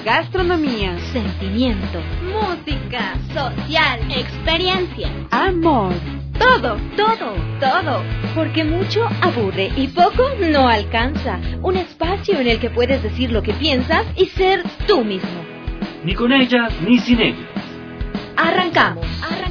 gastronomía, sentimiento, música, social, experiencia, amor. Todo, porque mucho aburre y poco no alcanza. Un espacio en el que puedes decir lo que piensas y ser tú mismo. Ni con ellas ni sin ellas. Arrancamos.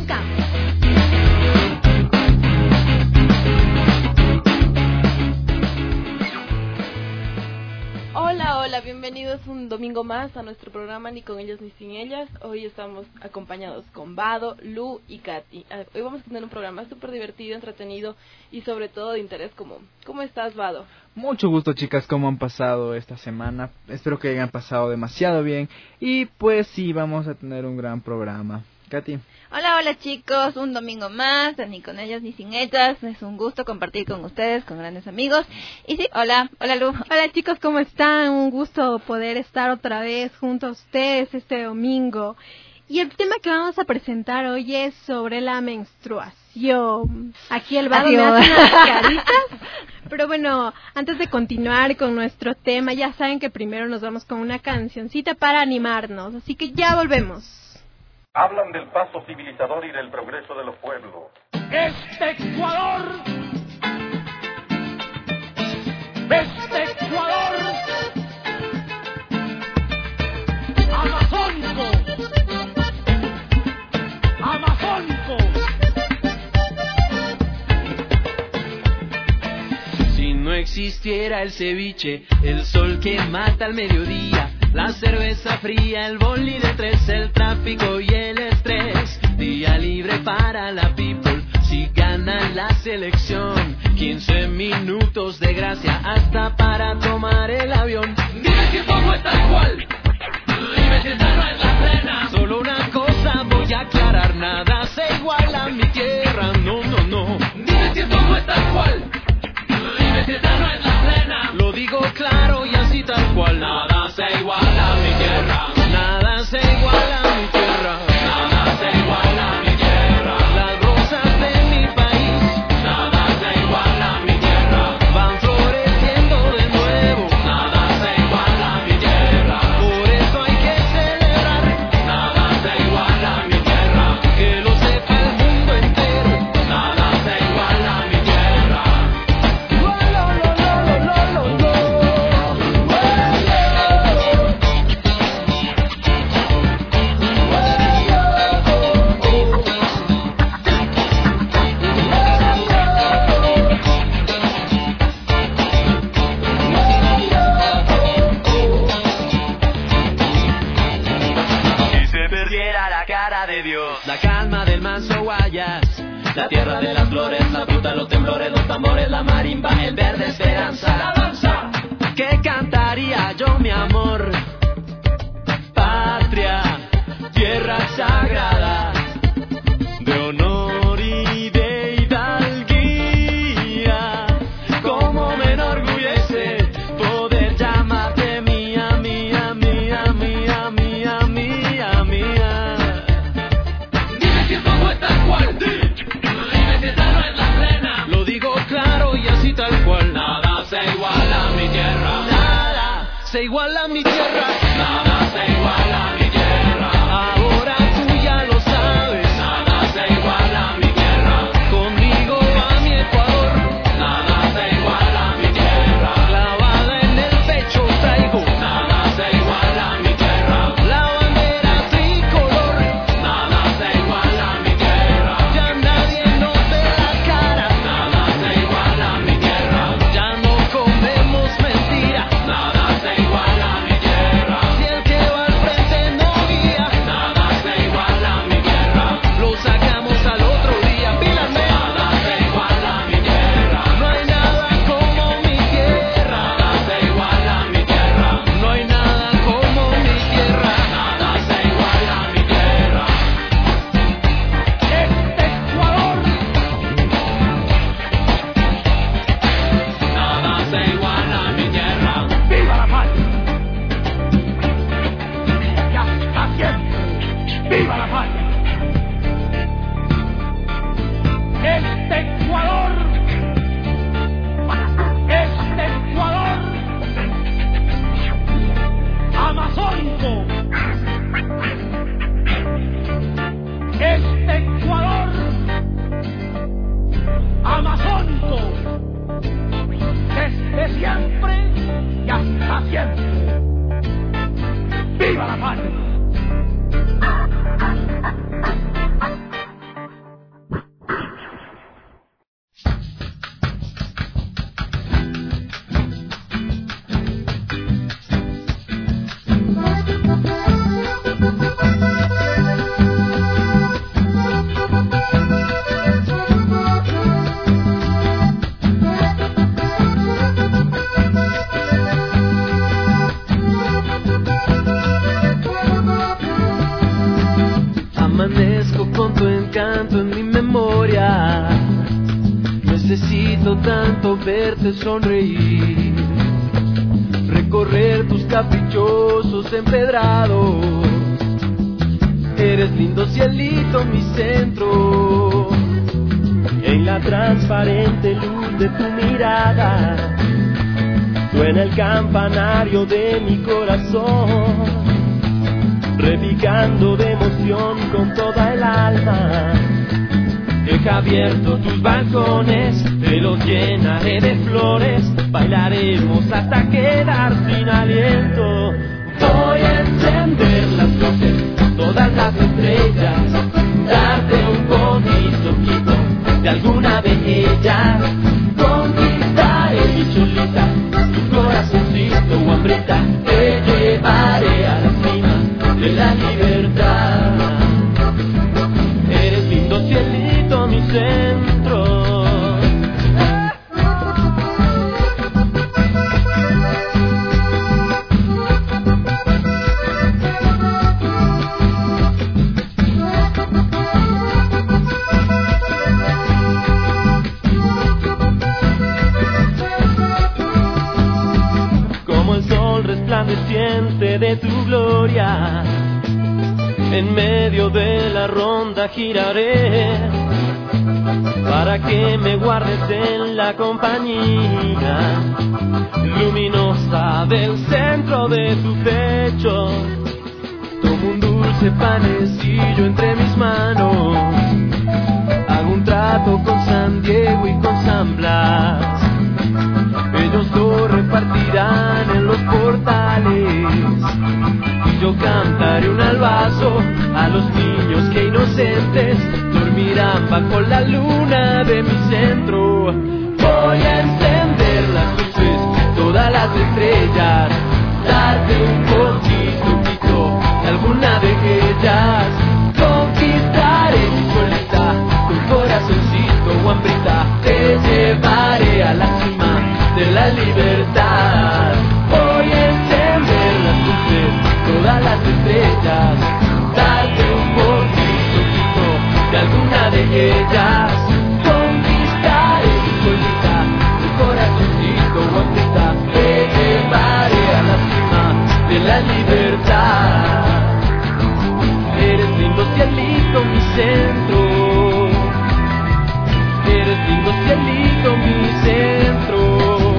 Hola, bienvenidos un domingo más a nuestro programa Ni con ellos ni sin ellas. Hoy estamos acompañados con Vado, Lu y Katy. Hoy vamos a tener un programa súper divertido, entretenido y sobre todo de interés común. ¿Cómo estás, Vado? Mucho gusto, chicas, ¿cómo han pasado esta semana? Espero que hayan pasado demasiado bien y pues sí, vamos a tener un gran programa. Katy. Hola chicos, un domingo más, Ni con ellas ni sin ellas. Es un gusto compartir con ustedes, con grandes amigos. Y sí, hola Lu. Hola chicos, ¿cómo están? Un gusto poder estar otra vez junto a ustedes este domingo. Y el tema que vamos a presentar hoy es sobre la menstruación. Aquí el Vado me hace unas caritas. Pero bueno, antes de continuar con nuestro tema, ya saben que primero nos vamos con una cancioncita para animarnos. Así que ya volvemos. Hablan del paso civilizador y del progreso de los pueblos. ¡Este Ecuador! ¡Amazónico! Si no existiera el ceviche, el sol que mata al mediodía, la cerveza fría, el boli de tres, el tráfico y el estrés, día libre para la people, si gana la selección, 15 minutos de gracia hasta para tomar el avión. Dime si todo está igual, dime si esta no es la plena. Solo una cosa voy a aclarar, nada se iguala a mi tierra, no. Dime si todo está igual, dime si esta no es la plena. Lo digo claro y así tal cual, nada se iguala a mi tierra, nada se iguala a mi tierra, nada se iguala a mi tierra. Las rosas de mi país, nada se iguala a mi tierra, van floreciendo de nuevo, nada se iguala a mi tierra. Por eso hay que celebrar, nada se iguala a mi tierra, que lo sepa el mundo entero, nada se iguala a mi tierra. De Dios, la calma del manso Guayas, la tierra de las flores, la fruta, los temblores, los tambores, la marimba, el verde esperanza, la danza. ¿Qué cantaría yo, mi amor? Patria, tierra sagrada, de honor y de hidalguía. Cómo me enorgullece poder llamarte mía, mía, mía, mía, mía, mía, mía. Lo digo claro y así tal cual, nada se iguala a mi tierra, nada se iguala a mi tierra, nada se iguala a mi tierra. Ahora tú ya lo sabes, nada se iguala a mi tierra. Conmigo a mi Ecuador, nada se iguala a mi tierra. Clavada en el pecho traigo, nada se iguala a mi tierra. La bandera tricolor, nada se iguala a mi tierra. Ya nadie nos ve la cara, nada se iguala a mi tierra. Ya no comemos mentira, nada se iguala a mi tierra. Si el que va al frente desde siempre y hasta siempre. ¡Viva la patria! Amanezco con tu encanto en mi memoria. Necesito tanto verte sonreír, recorrer tus caprichosos empedrados. Eres lindo cielito, mi centro. En la transparente luz de tu mirada suena el campanario de mi corazón, repicando de emoción con toda el alma. Deja abiertos tus balcones, te los llenaré de flores, bailaremos hasta quedar sin aliento. Voy a encender las luces, todas las estrellas, darte un poquito de alguna de ellas. Conquistaré mi chulita, tu corazoncito o hambrita, te llevaré a la cima de la libertad. Eres lindo cielito, mi centro. Como el sol resplandeciente de tu gloria, en medio de la ronda giraré, para que me guardes en la compañía luminosa del centro de tu pecho. Tomo un dulce panecillo entre mis manos, hago un trato con San Diego y con San Blas. Ellos lo repartirán en los portales y yo cantaré un albazo a los niños que inocentes dormirán bajo la luna de mi centro. Voy a encender las luces, todas las estrellas, darte un poquito de alguna de ellas. Conquistaré mi solita, tu corazoncito o hambrita, te llevaré a la cima de la libertad. Voy a encender las luces, todas las estrellas, darte un poquito de alguna de ellas. Conquistaré mi solita, tu corazoncito o hambrita, te llevaré a la cima de la libertad. Eres lindo cielito, mi centro. Eres lindo cielito, mi centro.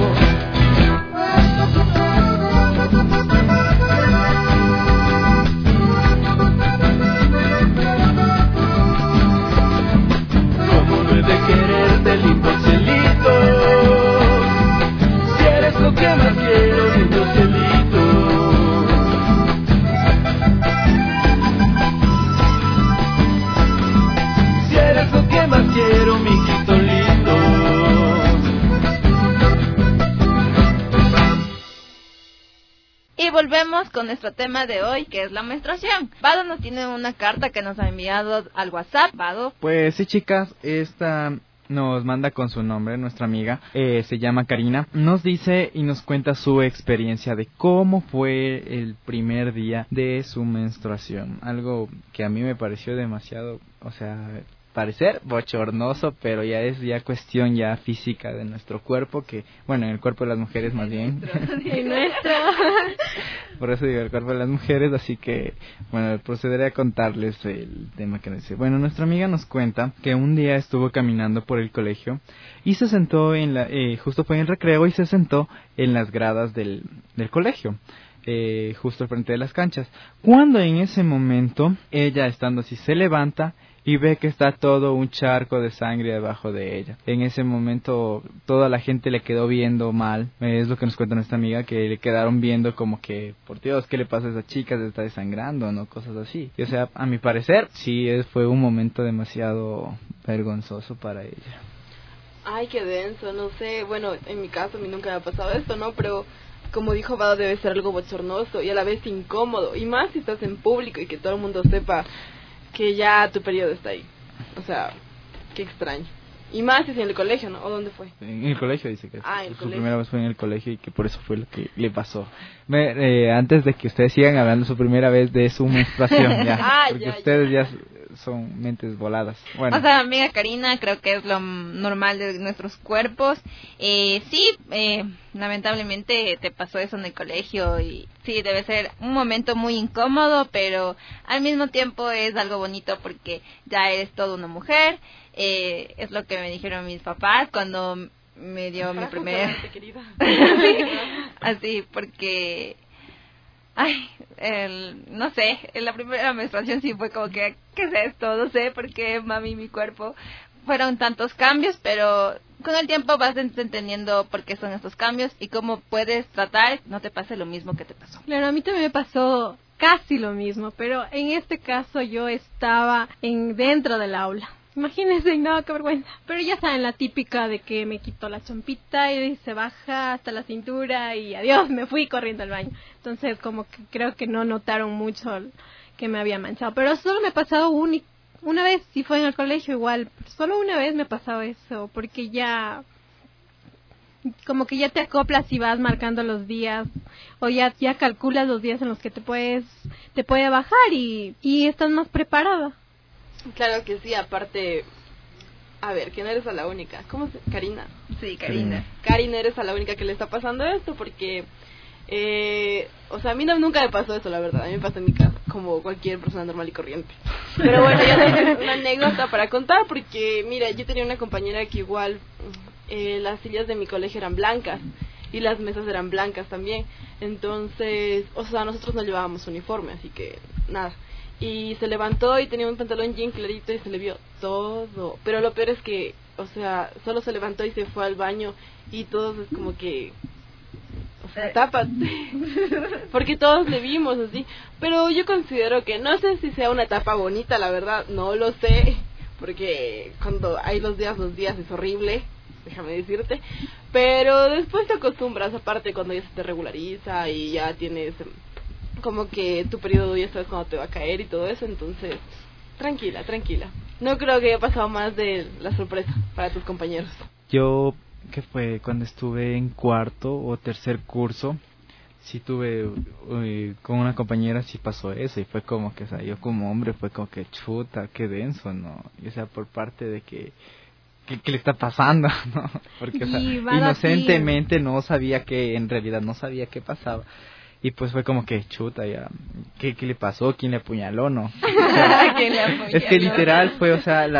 Como no he de quererte, lindo cielito, si eres lo que más quiero, lindo cielito. Si eres lo que más quiero, mijito lindo. Y volvemos con nuestro tema de hoy, que es la menstruación. Vado nos tiene una carta que nos ha enviado al WhatsApp. Vado. Pues sí, chicas, esta nos manda con su nombre, nuestra amiga, se llama Karina. Nos dice y nos cuenta su experiencia de cómo fue el primer día de su menstruación. Algo que a mí me pareció demasiado, o sea, parecer bochornoso, pero ya es cuestión ya física de nuestro cuerpo, que bueno, en el cuerpo de las mujeres más bien. Y nuestro. Por eso digo el cuerpo de las mujeres, así que bueno, procederé a contarles el tema que nos dice. Bueno, nuestra amiga nos cuenta que un día estuvo caminando por el colegio y se sentó justo fue en el recreo y se sentó en las gradas del colegio. Justo al frente de las canchas, cuando en ese momento ella, estando así, se levanta y ve que está todo un charco de sangre debajo de ella. En ese momento toda la gente le quedó viendo mal, es lo que nos cuenta nuestra amiga, que le quedaron viendo como que, por Dios, ¿qué le pasa a esa chica? Se está desangrando, ¿no? Cosas así. Y, o sea, a mi parecer, sí, fue un momento demasiado vergonzoso para ella. Ay, qué denso, no sé, bueno, en mi caso a mí nunca me ha pasado esto, ¿no? Pero como dijo Vado, debe ser algo bochornoso y a la vez incómodo, y más si estás en público y que todo el mundo sepa que ya tu periodo está ahí. O sea, qué extraño. Y más si es en el colegio, ¿no? ¿O dónde fue? En el colegio dice que en el su colegio. primera vez fue en el colegio y que por eso fue lo que le pasó. Antes de que ustedes sigan hablando su primera vez de su menstruación, ya, porque ustedes ya son mentes voladas. Bueno. O sea, amiga Karina, creo que es lo normal de nuestros cuerpos. Sí, lamentablemente te pasó eso en el colegio y sí, debe ser un momento muy incómodo, pero al mismo tiempo es algo bonito porque ya eres toda una mujer. Es lo que me dijeron mis papás cuando me dio mi primer... Así, porque... Ay, no sé, en la primera menstruación sí fue como que, ¿qué es esto? No sé, porque mami, mi cuerpo, fueron tantos cambios, pero con el tiempo vas entendiendo por qué son estos cambios y cómo puedes tratar, no te pase lo mismo que te pasó. Claro, a mí también me pasó casi lo mismo, pero en este caso yo estaba dentro del aula. Imagínense, no, qué vergüenza. Pero ya saben, la típica de que me quitó la chompita y se baja hasta la cintura y adiós, me fui corriendo al baño. Entonces, como que creo que no notaron mucho que me había manchado. Pero solo me ha pasado una vez, si fue en el colegio igual. Solo una vez me ha pasado eso, porque ya... como que ya te acoplas y vas marcando los días, o ya calculas los días en los que te puede bajar y estás más preparada. Claro que sí, aparte, a ver, que no eres a la única. ¿Cómo se? Karina. Sí, Karina. Karina, eres a la única que le está pasando esto, porque, o sea, a mí nunca me pasó eso, la verdad. A mí me pasó en mi casa, como cualquier persona normal y corriente. Pero bueno, ya tengo una anécdota para contar, porque, mira, yo tenía una compañera que igual, las sillas de mi colegio eran blancas, y las mesas eran blancas también. Entonces, o sea, nosotros no llevábamos uniforme, así que, nada. Y se levantó y tenía un pantalón jean clarito y se le vio todo. Pero lo peor es que, o sea, solo se levantó y se fue al baño y todos es como que... O sea, tápate. Porque todos le vimos así. Pero yo considero que, no sé si sea una tapa bonita, la verdad, no lo sé. Porque cuando hay los días es horrible, déjame decirte. Pero después te acostumbras, aparte cuando ya se te regulariza y ya tienes... como que tu periodo ya sabes cuándo te va a caer y todo eso, entonces tranquila. No creo que haya pasado más de la sorpresa para tus compañeros. Yo, que fue cuando estuve en cuarto o tercer curso, sí tuve con una compañera, sí pasó eso y fue como que, o sea, yo como hombre fue como que chuta, qué denso, ¿no? Y, o sea, por parte de que ¿qué le está pasando? ¿No? Porque, o sea, inocentemente no sabía que, en realidad no sabía qué pasaba. Y pues fue como que chuta ya, ¿qué le pasó? ¿Quién le apuñaló? No. O sea, es que literal fue, o sea,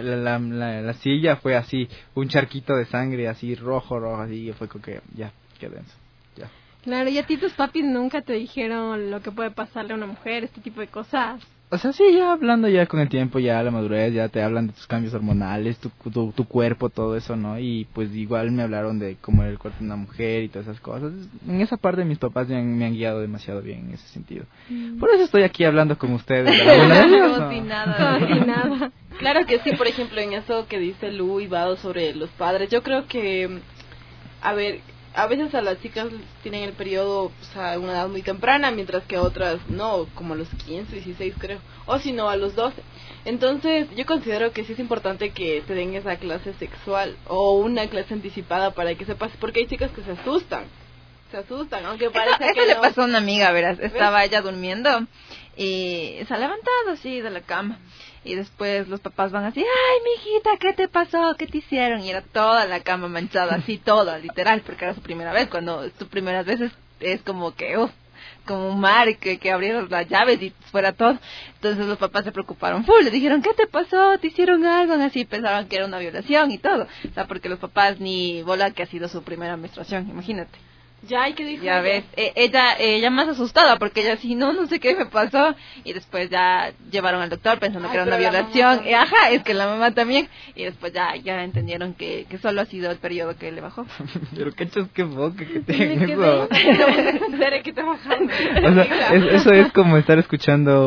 la silla fue así, un charquito de sangre así rojo, así, y fue como que ya, qué denso, ya. Claro, y a ti tus papis nunca te dijeron lo que puede pasarle a una mujer, este tipo de cosas. O sea, sí, ya hablando ya con el tiempo, ya la madurez, ya te hablan de tus cambios hormonales, tu cuerpo, todo eso, ¿no? Y pues igual me hablaron de cómo era el cuerpo de una mujer y todas esas cosas. En esa parte mis papás me han guiado demasiado bien en ese sentido. Por eso estoy aquí hablando con ustedes. Como si nada. Como si nada. Claro que sí, por ejemplo, en eso que dice Lu y Vado sobre los padres, yo creo que, a ver... A veces a las chicas tienen el periodo, o sea, a una edad muy temprana, mientras que a otras no, como a los 15, 16 creo, o si no a los 12. Entonces yo considero que sí es importante que te den esa clase sexual o una clase anticipada para que sepas, porque hay chicas que se asustan, aunque parece eso que le no. pasó a una amiga, verás, estaba ella durmiendo y se ha levantado así de la cama. Y después los papás van así, ay, mijita, ¿qué te pasó? ¿Qué te hicieron? Y era toda la cama manchada, así toda, literal, porque era su primera vez. Cuando tu primeras veces es como que, como un mar, que abrieron las llaves y fuera todo. Entonces los papás se preocuparon full, le dijeron, ¿qué te pasó? ¿Te hicieron algo? Así pensaban que era una violación y todo. O sea, porque los papás ni bola que ha sido su primera menstruación, imagínate. Ya, ¿y qué dijo? Ya ves, ella más asustada porque ella sí, no sé qué me pasó, y después ya llevaron al doctor pensando que era una violación, ajá, es que la mamá también, y después ya entendieron que solo ha sido el periodo que le bajó. Pero qué boca que tiene eso. Que está bajando. O sea, eso es como estar escuchando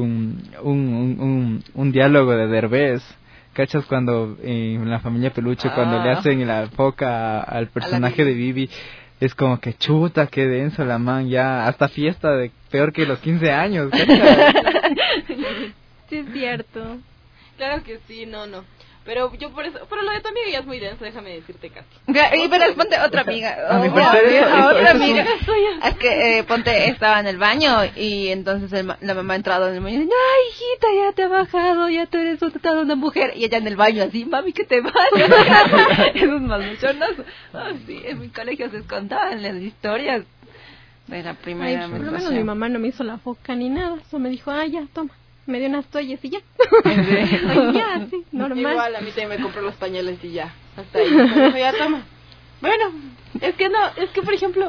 un diálogo de Derbez. ¿Cachas cuando en La Familia Peluche, cuando le hacen la foca al personaje de Bibi? Es como que chuta, qué denso la man, ya hasta fiesta de peor que los 15 años, ¿cachas? Sí, es cierto. Claro que sí, no. Pero yo por eso, pero lo de tu amiga ya es muy denso, déjame decirte, Katy. Pero ponte otra amiga, otra amiga. Es que ponte, estaba en el baño y entonces la mamá ha entrado en el baño y dice, ay, hijita, ya te ha bajado, ya tú eres toda una mujer. Y ella en el baño así, mami, que te vayas. Esos malmuchonos. Sí, en mi colegio se contaban las historias de la primera Por lo menos mi mamá no me hizo la foca ni nada, solo me dijo, ya, toma. Me dio unas toallas y ya. Ay, ya, sí, normal. Igual, a mí también me compró los pañales y ya. Hasta ahí. Me dijo, ya, toma. Bueno, es que por ejemplo,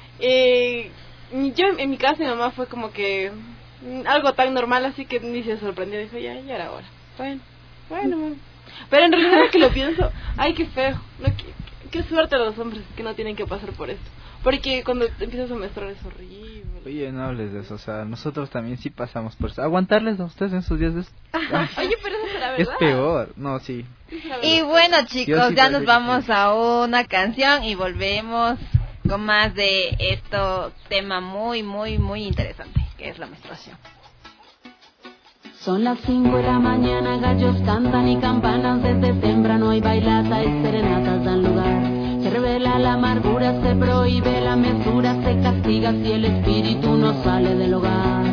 yo en mi casa mi mamá fue como que algo tan normal, así que ni se sorprendió. Dijo, ya era hora. Bueno. Pero en realidad que lo pienso, ay, qué feo. Qué suerte a los hombres que no tienen que pasar por esto. Porque cuando empiezas a menstruar es horrible. Oye, no hables de eso, o sea, nosotros también sí pasamos por eso. Aguantarles a ustedes en sus días Oye, pero eso es la verdad. Es peor, no, sí. Y bueno, chicos, sí ya nos vamos a una canción y volvemos con más de tema muy, muy, muy interesante, que es la menstruación. Son las 5 de la mañana, gallos cantan y campanas desde temprano hay bailata y serenatas dan lugar. Se revela la amargura, se prohíbe la mesura, se castiga si el espíritu no sale del hogar.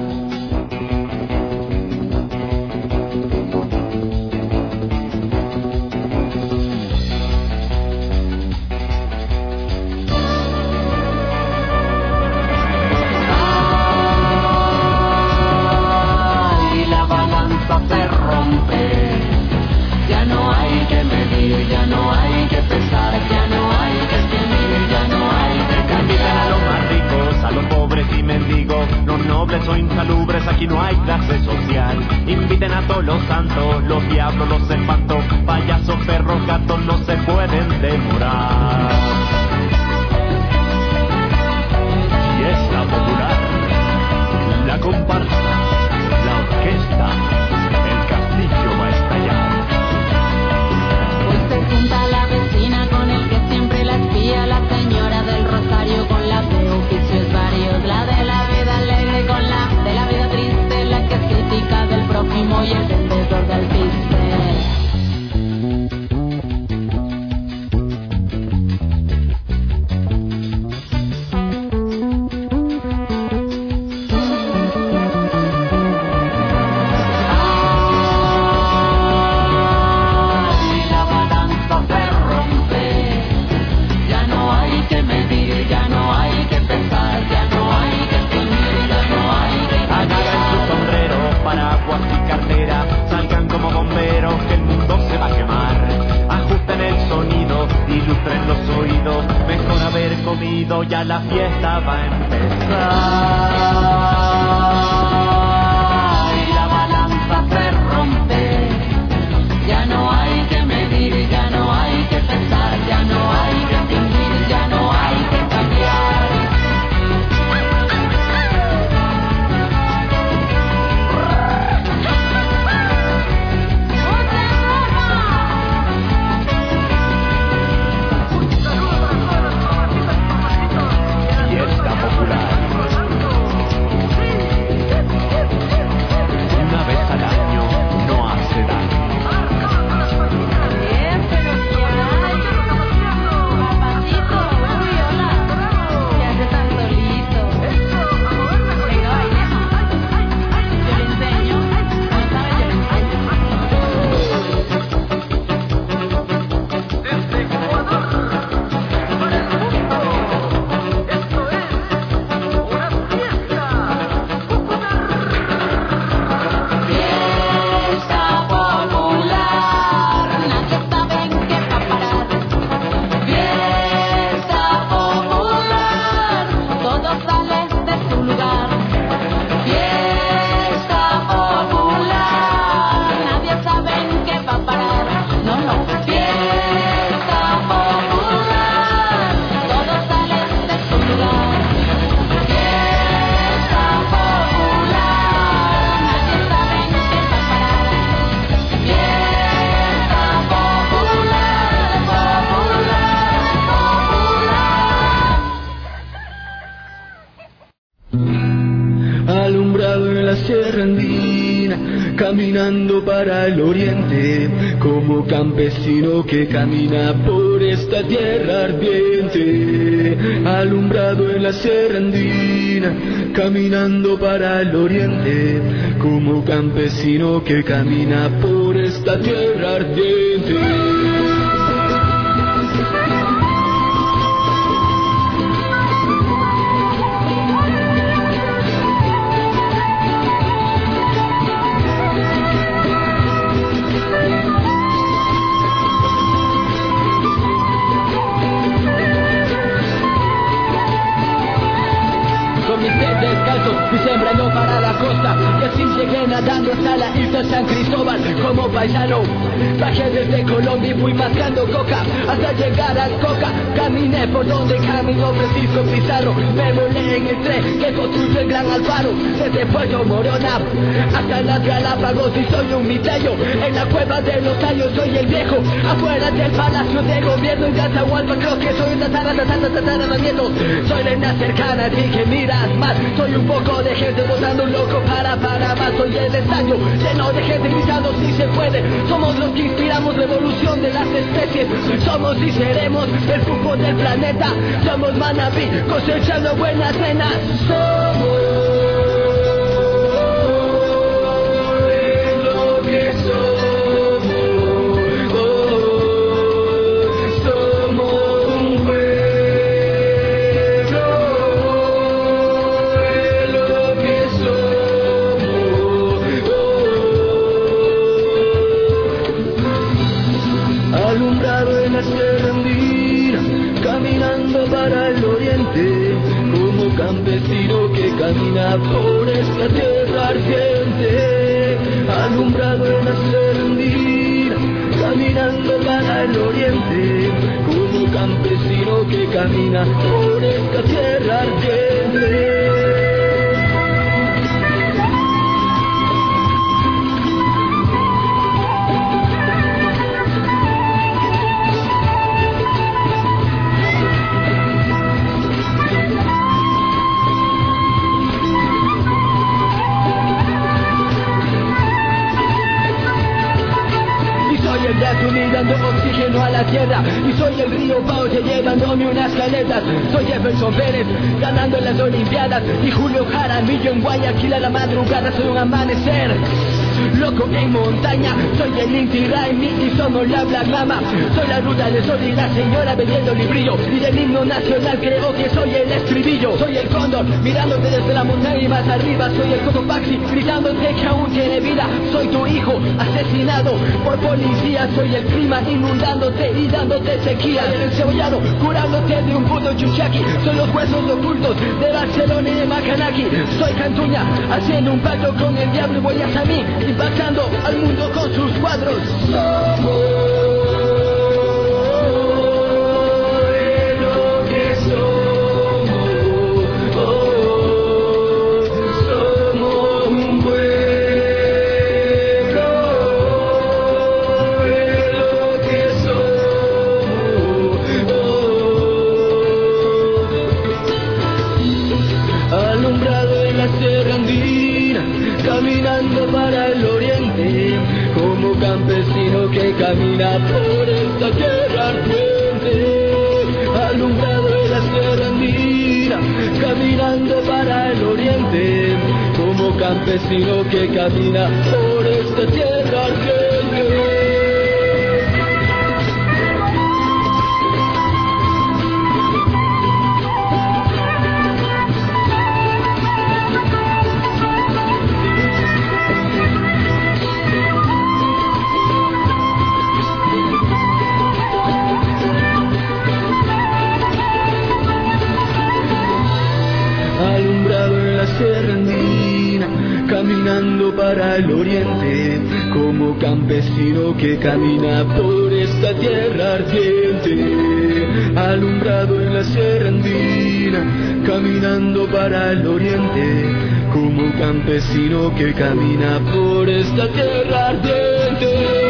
Ay, la balanza se rompe. Ya no hay que medir, ya no hay que pesar, ya no hay que temer, ya no hay que cambiar. A los más ricos, a los pobres y mendigos, los nobles o insalubres, aquí no hay clase social. Inviten a todos los santos, los diablos, los espantos, payasos, perros, gatos, no se pueden demorar. Fiesta popular, la comparsa, la orquesta, el castillo va a estallar. Se junta la vecina con el que siempre la espía, la señora del rosario con la de oficios varios, la de la vida alegre con la de la vida triste, la que es crítica del prójimo y el vendedor del piste. Ya la fiesta va a empezar. Y la balanza se rompe. Ya no hay que medir, ya no hay que pensar, ya no hay que fingir, ya no hay que cambiar. Fiesta popular. la sierra andina, caminando para el oriente, como campesino que camina por esta tierra ardiente. Alumbrado en la sierra andina, caminando para el oriente, como campesino que camina por esta tierra ardiente. Y sembrando para la costa, y así llegué nadando hasta la isla San Cristóbal. Como paisano bajé desde Colombia y fui mascando coca hasta llegar al Coca. Caminé por donde caminó Francisco Pizarro, me volé en el tren que construyó el Gran Alfaro. Desde Puerto Morona hasta las Galápagos, y soy un miteño en la cueva de los tallos. Soy el viejo afuera del palacio de gobierno, y de Atahualpa creo que soy tataranieto. Soy de una cercana, así que miras mal. Soy un poco de gente votando un loco para Panamá. Soy el estadio lleno de gente gritando si se puede. Somos los que inspiramos la evolución de las especies. Somos y seremos el fútbol del planeta. Somos Manabí cosechando buenas nenas. Somos lo que somos. Para el oriente, como campesino que camina por esta tierra ardiente, alumbrado en la serendina, caminando para el oriente, como campesino que camina por esta tierra ardiente. Dando oxígeno a la tierra, y soy el río Pauche llevándome unas caletas. Soy Jefferson Pérez ganando en las Olimpiadas, y Julio Jaramillo en Guayaquil a la madrugada. Soy un amanecer loco en montaña, soy el Inti Raimi y somos la Black Mama. Soy la ruta del sol y la señora vendiendo librillo, y del himno nacional creo que soy el estribillo. Soy el cóndor mirándote desde la montaña y más arriba. Soy el Cotopaxi gritándote que aún tiene vida. Soy tu hijo asesinado por policía. Soy el clima inundándote y dándote sequía. El cebollano curándote de un puto chuchaqui. Son los huesos ocultos de Barcelona y de Macanaki. Soy Cantuña haciendo un pacto con el diablo, y voy hacia mí impactando al mundo con sus cuadros. Somos lo que somos. Somos un pueblo de lo que somos. Alumbrado en la sierra andina, caminando para el oriente, como campesino que camina por esta tierra ardiente. Alumbrado en la sierra andina, caminando para el oriente, como campesino que camina por esta tierra ardiente. Caminando para el oriente, como campesino que camina por esta tierra ardiente. Alumbrado en la sierra andina, caminando para el oriente, como campesino que camina por esta tierra ardiente.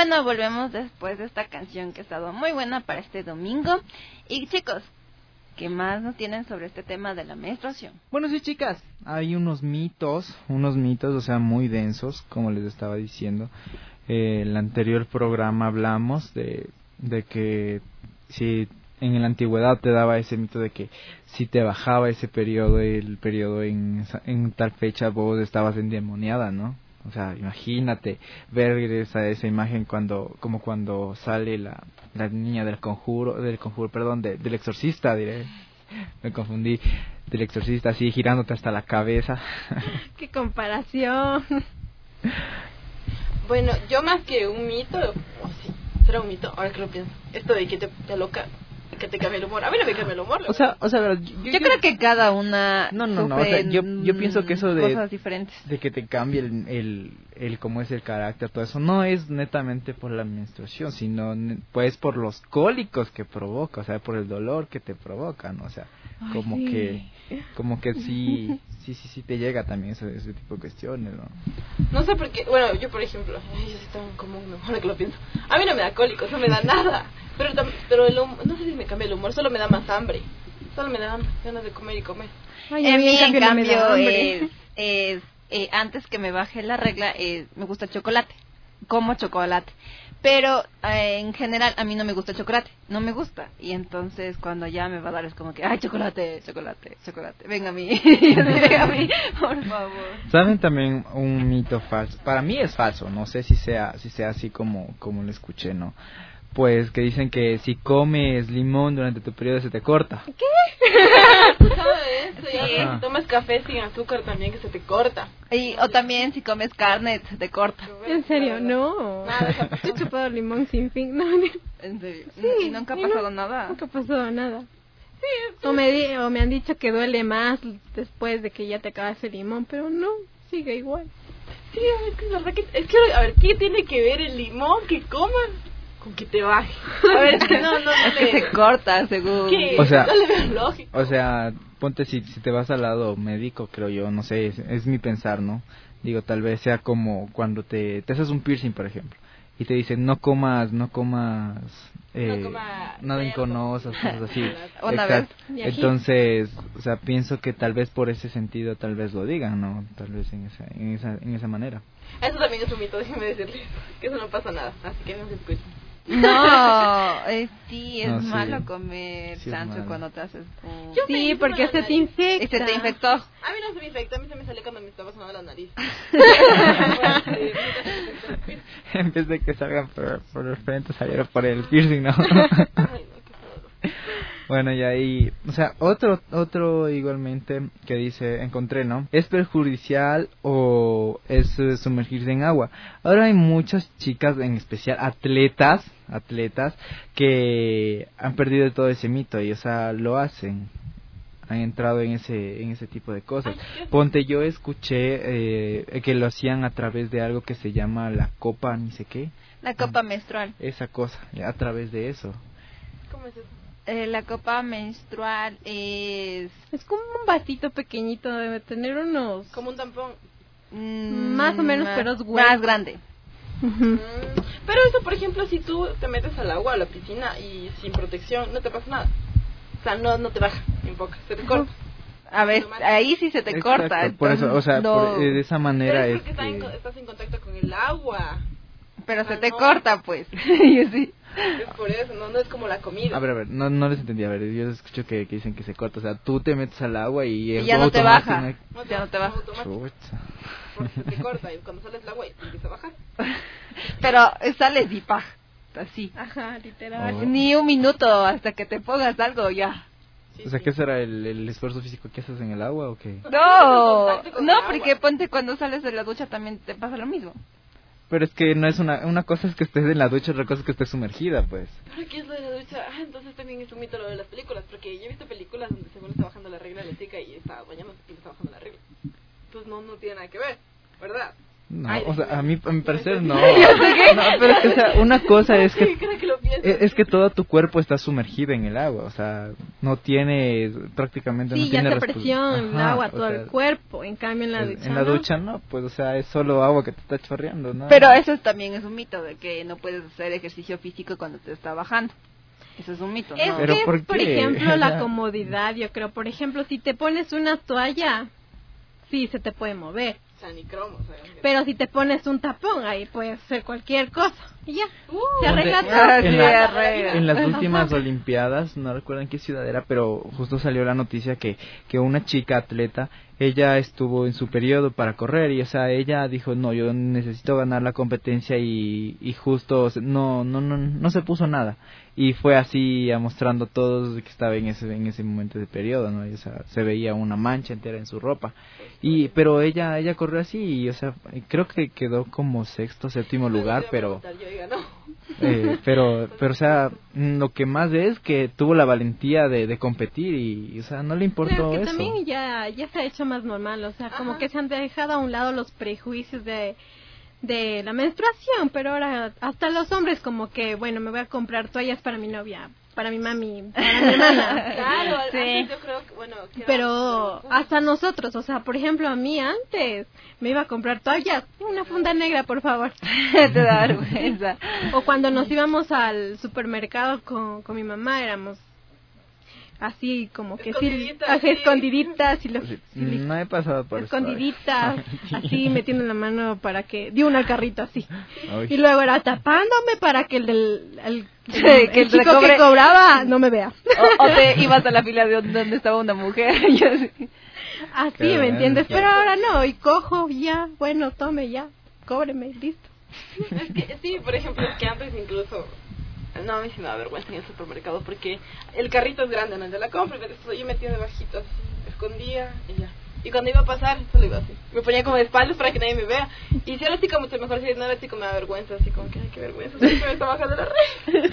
bueno, volvemos después de esta canción que ha estado muy buena para este domingo. Y chicos, ¿qué más nos tienen sobre este tema de la menstruación? Bueno, sí, chicas, hay unos mitos, o sea, muy densos, como les estaba diciendo. El anterior programa hablamos de que si en la antigüedad te daba ese mito de que si te bajaba ese periodo, el periodo en tal fecha, vos estabas endemoniada, ¿no? O sea, imagínate ver esa imagen como cuando sale la niña del exorcista, diré. Me confundí, del exorcista, así girándote hasta la cabeza. ¡Qué comparación! Bueno, yo más que un mito, sí, será un mito, ahora que lo pienso, esto de que te loca, que te cambia el humor. A mí no me cambia el humor. O sea, yo creo que cada una no, o sea, yo pienso que eso de cosas diferentes, de que te cambie el cómo es el carácter, todo eso no es netamente por la menstruación, sino pues por los cólicos que provoca, o sea, por el dolor que te provocan, o sea, como que sí te llega también ese tipo de cuestiones, ¿no? No sé por qué, bueno, yo por ejemplo, yo soy tan común, ¿no? Ahora que lo pienso, a mí no me da cólicos, no me da nada, pero no sé si me cambia el humor, solo me da más hambre, solo me da ganas de comer y comer. Ay, en mí, en cambio, es antes que me baje la regla, me gusta el chocolate, como chocolate, pero en general a mí no me gusta el chocolate, no me gusta, y entonces cuando ya me va a dar es como que, ay, chocolate, venga a mí, por favor. ¿Saben también un mito falso? Para mí es falso, no sé si sea así como lo escuché, ¿no? Pues que dicen que si comes limón durante tu periodo se te corta. ¿Qué? ¿Sabes? Eso ya, si tomas café sin azúcar también que se te corta. O también si comes carne se te corta. ¿En serio? No. He chupado limón sin fin. No. ¿En serio? Sí, ¿Y nunca ha pasado nada? Nunca ha pasado nada. Sí, o me han dicho que duele más después de que ya te acabas el limón, pero no, sigue igual. Sí, es que es verdad a ver, ¿qué tiene que ver el limón que comas con que te baje? A ver, es que no es que se corta, según. ¿Qué? O sea, no le veo lógico. O sea, ponte si te vas al lado médico, creo yo, no sé, es mi pensar, ¿no? Digo, tal vez sea como cuando te haces un piercing, por ejemplo, y te dicen no comas nada inconosas, cosas así. Exacto. Entonces, o sea, pienso que tal vez por ese sentido tal vez lo digan, ¿no? Tal vez en esa manera. Eso también es un mito, déjeme decirles que eso no pasa nada, así que no se escuchen. No, sí, es No, sí. malo comer Sí, chancho cuando te haces un... Sí, porque se te infecta. Y se te infectó. A mí no se me infecta, a mí se me sale cuando me estaba sonando la nariz. En vez de que salgan por el frente, salieron por el piercing, ¿no? Ay, no, qué feo. Bueno, y ahí, o sea, otro igualmente que dice, encontré, ¿no? ¿Es perjudicial o es sumergirse en agua? Ahora hay muchas chicas, en especial atletas que han perdido todo ese mito y, o sea, lo hacen. Han entrado en ese tipo de cosas. Ponte, yo escuché que lo hacían a través de algo que se llama la copa, ni sé qué. La copa menstrual. Esa cosa, a través de eso. ¿Cómo es eso? La copa menstrual es como un vasito pequeñito, debe tener unos... Como un tampón. Más o menos, pero es hueco. Más grande. Pero eso, por ejemplo, si tú te metes al agua, a la piscina y sin protección, no te pasa nada. O sea, no te baja, en pocas, se te corta. A ver, ahí sí se te corta. Por eso, o sea, no. de esa manera pero es porque estás en contacto con el agua. Pero se te corta, pues. Yo sí. Es por eso, no es como la comida. A ver, no les entendí. A ver, yo escucho que dicen que se corta. O sea, tú te metes al agua y ya no te baja. Ya no te baja. Porque se te corta y cuando sales del agua te empieza a bajar. Pero sales y paj, así. Ajá, literal. Oh. Ni un minuto hasta que te pongas algo ya. Sí, o sea, ¿qué será el esfuerzo físico que haces en el agua o qué? No, porque ponte cuando sales de la ducha también te pasa lo mismo. Pero es que no es una cosa es que estés en la ducha, otra cosa es que estés sumergida, pues. ¿Pero qué es lo de la ducha? Entonces también es un mito lo de las películas, porque yo he visto películas donde según está bajando la regla de la chica y está bañándose y está bajando la regla. Entonces no tiene nada que ver, ¿verdad? No, Ay, o sea, a mi parecer no. Yo sé que- No, pero es que, o sea, una cosa es Sí, que creo que lo pienso. es que todo tu cuerpo está sumergido en el agua, o sea, no tiene prácticamente Sí, no ya tiene hace presión el Ajá, agua o todo sea, el cuerpo. En cambio, en la ducha. en la ¿no? ducha no, pues, o sea, es solo agua que te está chorreando, ¿no? Pero eso también es un mito de que no puedes hacer ejercicio físico cuando te está bajando. Eso es un mito, Es ¿no? Pero que, ¿por por qué? ejemplo, la comodidad, yo creo. Por ejemplo, si te pones una toalla, sí, se te puede mover. O sea, ni cromos. Pero si te pones un tapón, ahí puedes hacer cualquier cosa. Y ya, se Donde- arregla todo. Ah, en, sí, la- arregla. en las últimas Olimpiadas, no recuerdo en qué ciudad era, pero justo salió la noticia que una chica atleta, ella estuvo en su periodo para correr y, o sea, ella dijo, no, yo necesito ganar la competencia y justo no se puso nada. Y fue así mostrando a todos que estaba en ese momento de periodo, ¿no? Y, o sea, se veía una mancha entera en su ropa. Pero ella corrió así y, o sea, creo que quedó como sexto, séptimo lugar, pero o sea, lo que más es que tuvo la valentía de competir y, o sea, no le importó Creo que eso. también ya se ha hecho más normal, o sea, como que se han dejado a un lado los prejuicios de la menstruación, pero ahora hasta los hombres como que, bueno, me voy a comprar toallas para mi novia, para mi mami, para mi hermana. Claro, Sí. antes yo creo que, bueno... que era- Pero hasta nosotros, o sea, por ejemplo, a mí antes me iba a comprar toallas, una funda negra, por favor. Te da vergüenza. O cuando nos íbamos al supermercado con mi mamá, éramos así como que sí, Escondiditas, así, sí. escondiditas y los No he pasado por eso. escondiditas, así metiendo la mano para que dio una carrito así. Uy. Y luego era tapándome para que el Que te chico cobre- que cobraba no me vea. O te ibas a la fila de donde estaba una mujer. Yo sí. Así, Qué ¿me entiendes? bueno. Pero ahora no, y cojo ya, bueno, tome ya, cóbreme, listo. Es que, sí, por ejemplo, es que antes incluso... No, a mí sí me da vergüenza en el supermercado porque el carrito es grande, ¿no? El de la compra, entonces yo metía debajito, así, escondía y ya. Y cuando iba a pasar, solo iba así. Me ponía como de espaldas para que nadie me vea. Y si era chico, mucho mejor. Si no era chico, me da vergüenza. Así como que, ay, qué vergüenza. Se me está bajando la red.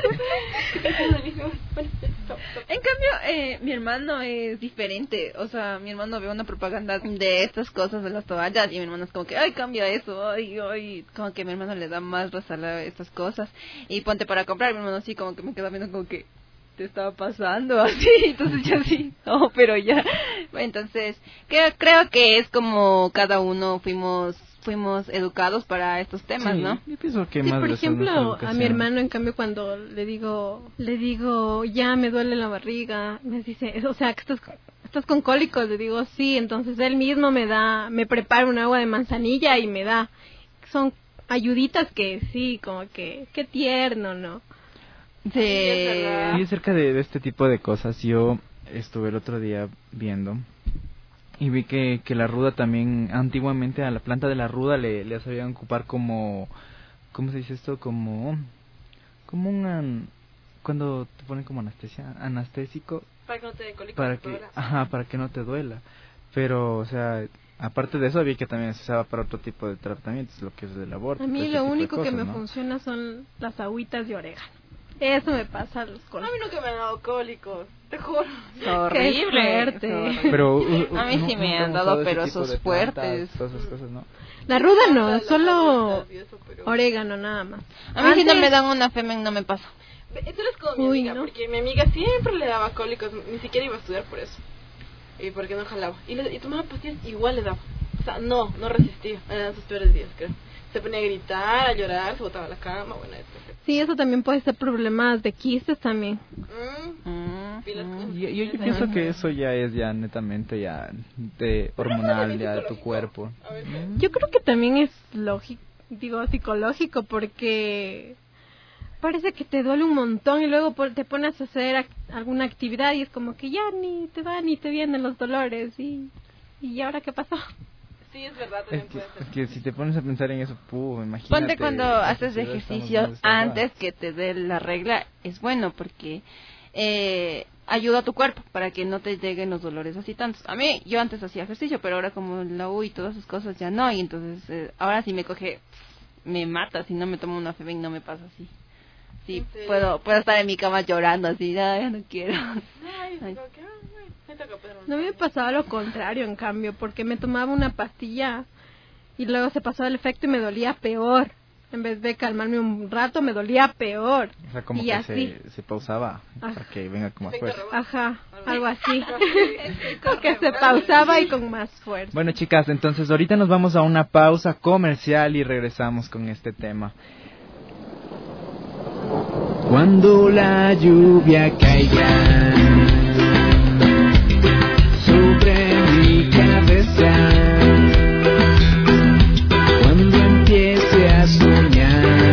En cambio, mi hermano es diferente. O sea, mi hermano ve una propaganda de estas cosas de las toallas y mi hermano es como que, ay, cambia eso, ay. Como que mi hermano le da más razón a estas cosas. Y ponte para comprar, mi hermano así como que me queda viendo como que te estaba pasando así. Entonces yo así, no, pero ya. Entonces, creo que es como cada uno fuimos educados para estos temas, Sí, ¿no? yo pienso que Sí, más por de eso es nuestra ejemplo, a mi educación. hermano, en cambio, cuando le digo, ya me duele la barriga, me dice, o sea, que estás con cólicos, le digo, sí, entonces él mismo me prepara un agua de manzanilla y me da. Son ayuditas que sí, como que, qué tierno, ¿no? Sí. Y acerca de este tipo de cosas, yo estuve el otro día viendo y vi que la ruda también, antiguamente a la planta de la ruda le sabían ocupar como, ¿cómo se dice esto? Como cuando te ponen como anestésico, Para que no te dé cólico. para que no te duela. Pero, o sea, aparte de eso vi que también se usaba para otro tipo de tratamientos, lo que es el aborto. A todo mí ese lo tipo de único que cosas, me ¿no? funciona son las agüitas de orégano. Eso me pasa a los A cólicos. mí nunca me han dado cólicos, te juro. Es horrible. fuerte. Es horrible. Pero A mí sí me nunca han hemos dado, usado ese pero tipo esos de plantas, fuertes. todas esas cosas, ¿no? La ruda no, Las solo agüitas y eso, pero- orégano nada más. A mí si no Antes- me dan una femen no me pasa. Tú eres como mi Uy, amiga, ¿no? porque mi amiga siempre le daba cólicos, ni siquiera iba a estudiar por eso. Y porque no jalaba. Y tomaba pastillas, igual le daba. O sea, no resistía. Eran sus peores días, creo. Se ponía a gritar, a llorar, se botaba a la cama, bueno, etc. Sí, eso también puede ser problemas de quistes también. Yo pienso que eso ya es netamente de hormonal, ya de tu cuerpo. Yo creo que también es psicológico, porque parece que te duele un montón y luego te pones a hacer alguna actividad y es como que ya ni te van ni te vienen los dolores y ahora qué pasó. Sí, es verdad, también puede ser. Es que si te pones a pensar en eso, imagínate. Ponte cuando la haces sociedad ejercicio estamos muy antes que te dé la regla, es bueno porque ayuda a tu cuerpo para que no te lleguen los dolores así tantos. A mí, yo antes hacía ejercicio, pero ahora como la U y todas esas cosas ya no, y entonces ahora sí me coge, me mata, si no me tomo una Feven no me pasa así. Sí, ¿En serio? puedo estar en mi cama llorando así, ya no quiero. Ay, Ay. como que, me toca Pedro. No me pasaba lo contrario, en cambio, porque me tomaba una pastilla y luego se pasó el efecto y me dolía peor. En vez de calmarme un rato, me dolía peor. O sea, como y que así. se pausaba para que venga con más fuerza. Ajá, algo así. Que se pausaba y con más fuerza. Bueno, chicas, entonces ahorita nos vamos a una pausa comercial y regresamos con este tema. Cuando la lluvia caiga sobre mi cabeza, cuando empiece a soñar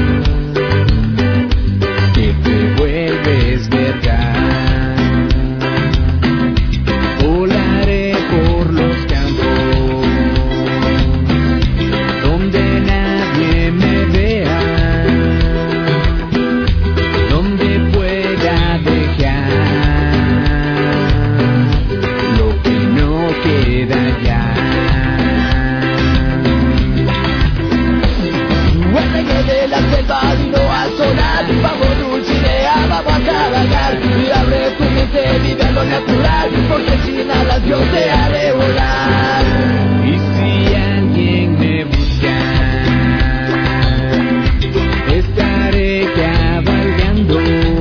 que te vuelves verdad, volaré por los campos donde nadie me vea, donde pueda dejar lo que no queda ya. Vuelve de la selva vino a sonar, vamos Dulcinea, vamos a cabalgar, y abre tu mente, vive lo natural, porque sin alas yo te haré volar. Y si alguien me busca, estaré cabalgando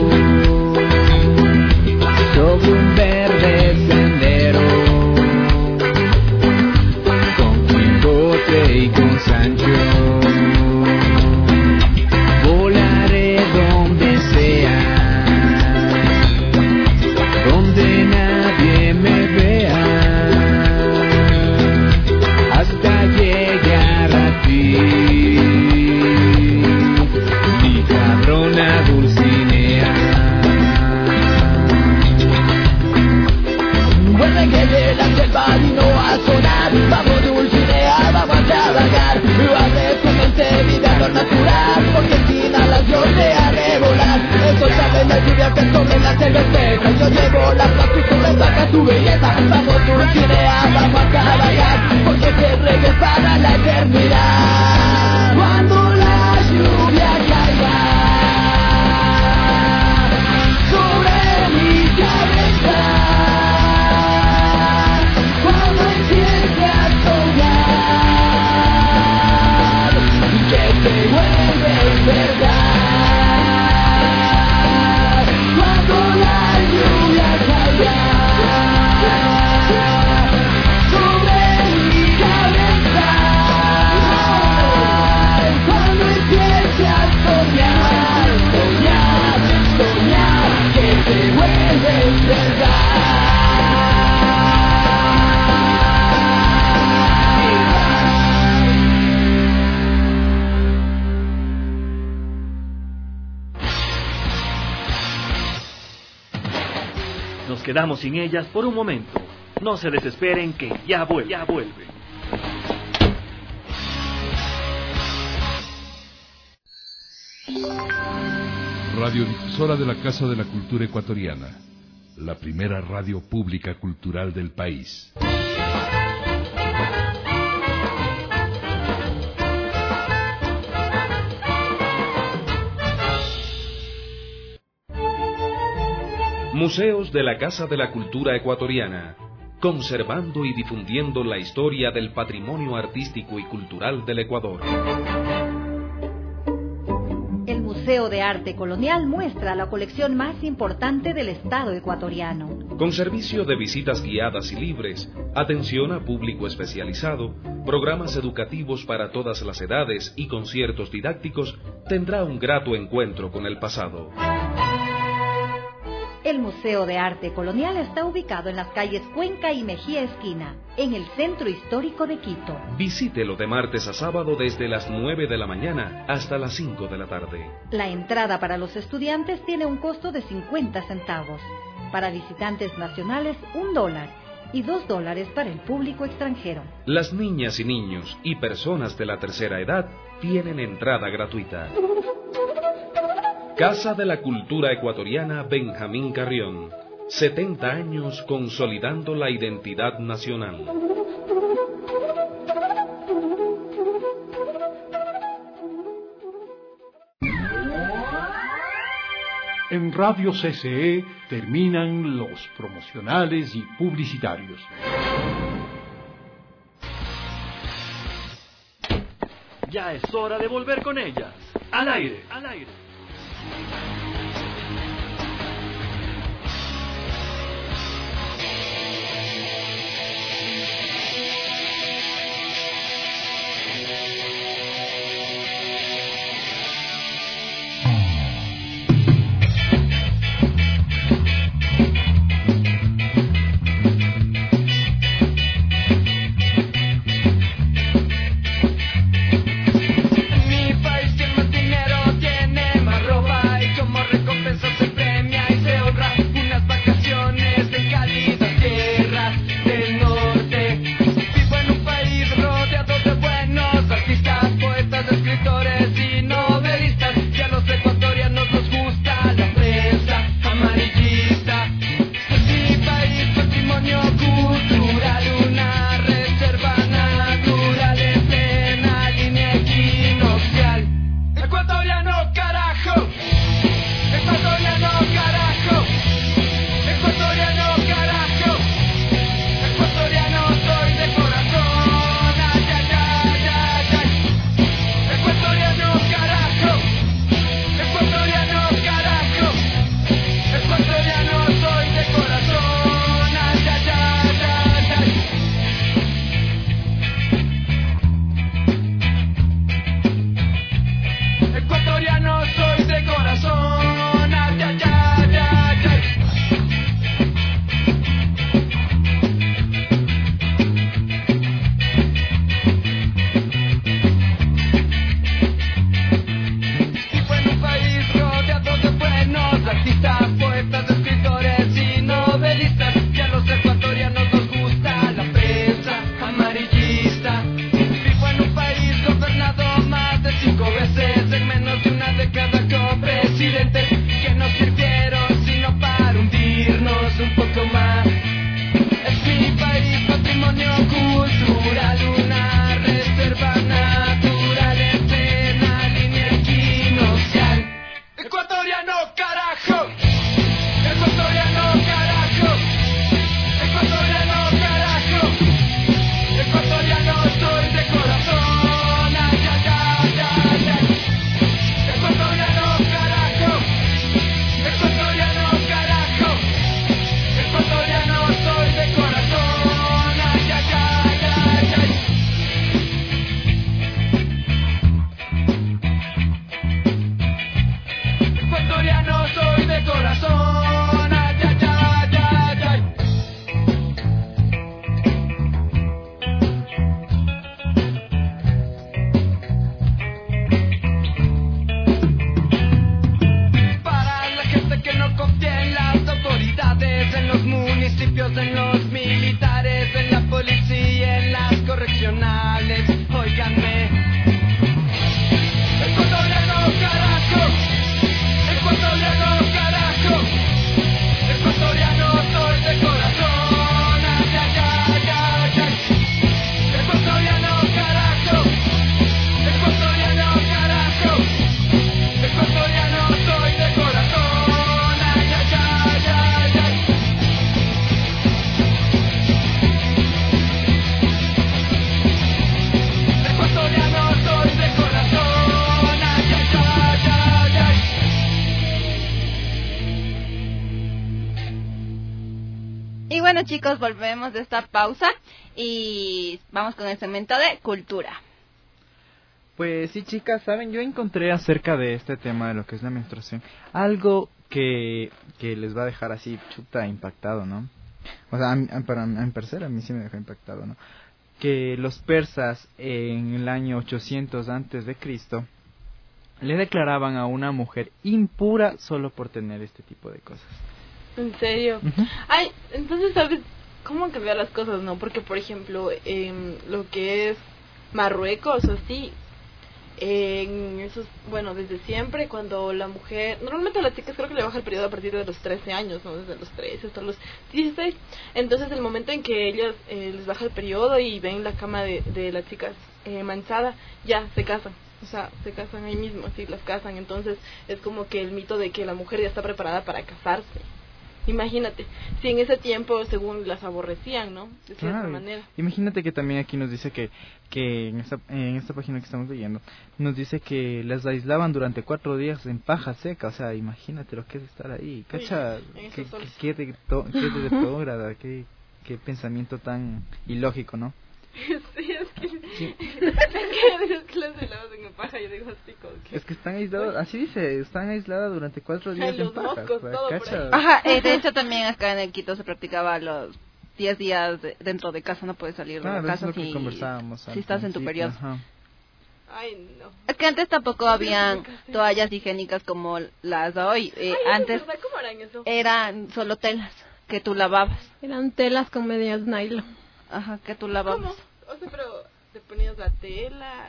sobre un verde sendero, con Quijote y con Sancho. Volaré donde sea, donde nadie me vea, hasta llegar a ti, mi cabrona Dulcinea. Vuelve que de la selva vino a sonar, vamos Dulcinea, vamos a cabalgar, abre tu mente, vive lo natural, porque sin alas yo te haré volar. Eso sabe la lluvia que sobre la selva espeja, yo llevo la paz, tú sobresaca tu belleza. Vamos Dulcinea, vamos a cabalgar, porque te regues para la eternidad. Cuando la lluvia caiga sobre mi cabeza, cuando empiece a soñar que te vuelves verdad, cuando la lluvia caiga sobre mi cabeza, cuando empiece a soñar, soñar, soñar que te vuelves verdad. Nos quedamos sin ellas por un momento. No se desesperen que ya vuelve. Radiodifusora de la Casa de la Cultura Ecuatoriana, la primera radio pública cultural del país. Museos de la Casa de la Cultura Ecuatoriana, conservando y difundiendo la historia del patrimonio artístico y cultural del Ecuador. El Museo de Arte Colonial muestra la colección más importante del Estado ecuatoriano. Con servicio de visitas guiadas y libres, atención a público especializado, programas educativos para todas las edades y conciertos didácticos, tendrá un grato encuentro con el pasado. El Museo de Arte Colonial está ubicado en las calles Cuenca y Mejía Esquina, en el centro histórico de Quito. Visítelo de martes a sábado desde las 9 de la mañana hasta las 5 de la tarde. La entrada para los estudiantes tiene un costo de 50 centavos. Para visitantes nacionales, $1 y $2 para el público extranjero. Las niñas y niños y personas de la tercera edad tienen entrada gratuita. Casa de la Cultura Ecuatoriana Benjamín Carrión, 70 años consolidando la identidad nacional. En Radio CCE terminan los promocionales y publicitarios. Ya es hora de volver con ellas. Al aire. Bueno, chicos, volvemos de esta pausa y vamos con el segmento de cultura. Pues sí, chicas, saben, yo encontré acerca de este tema de lo que es la menstruación algo que les va a dejar así chuta impactado, ¿no? O sea, en persona a mí sí me dejó impactado, ¿no? Que los persas en el año 800 antes de Cristo le declaraban a una mujer impura solo por tener este tipo de cosas. ¿En serio? Uh-huh. Ay, entonces, ¿sabes cómo han cambiado las cosas, no? Porque, por ejemplo, lo que es Marruecos, así, en esos, bueno, desde siempre, cuando la mujer, normalmente a las chicas creo que le baja el periodo a partir de los 13 años, ¿no? Desde los 13 hasta los 16. Entonces, el momento en que ellas les baja el periodo y ven la cama de las chicas manchada, ya se casan. O sea, se casan ahí mismo, así las casan. Entonces, es como que el mito de que la mujer ya está preparada para casarse. Imagínate, si en ese tiempo según las aborrecían, ¿no? De cierta manera. Imagínate que también aquí nos dice que en esta página que estamos leyendo, nos dice que las aislaban durante 4 días en paja seca. O sea, imagínate lo que es estar ahí. Cacha, qué retrógrada, qué pensamiento tan ilógico, ¿no? Sí, es que dices que las aislaban en paja, yo digo así como que... Es que están aislados, así dice, están aisladas durante 4 días en paja. Moscos, todo cacha. Ajá, de hecho también acá en el Quito se practicaba los 10 días dentro de casa, no puedes salir de la casa si estás en tu periodo. Ajá. Ay, no. Es que antes tampoco habían toallas higiénicas como las de hoy. Antes ¿cómo eran eso? Eran solo telas que tú lavabas. Eran telas con medias nylon. Ajá, que tú lavabas. ¿Cómo? O sea, pero te ponías la tela,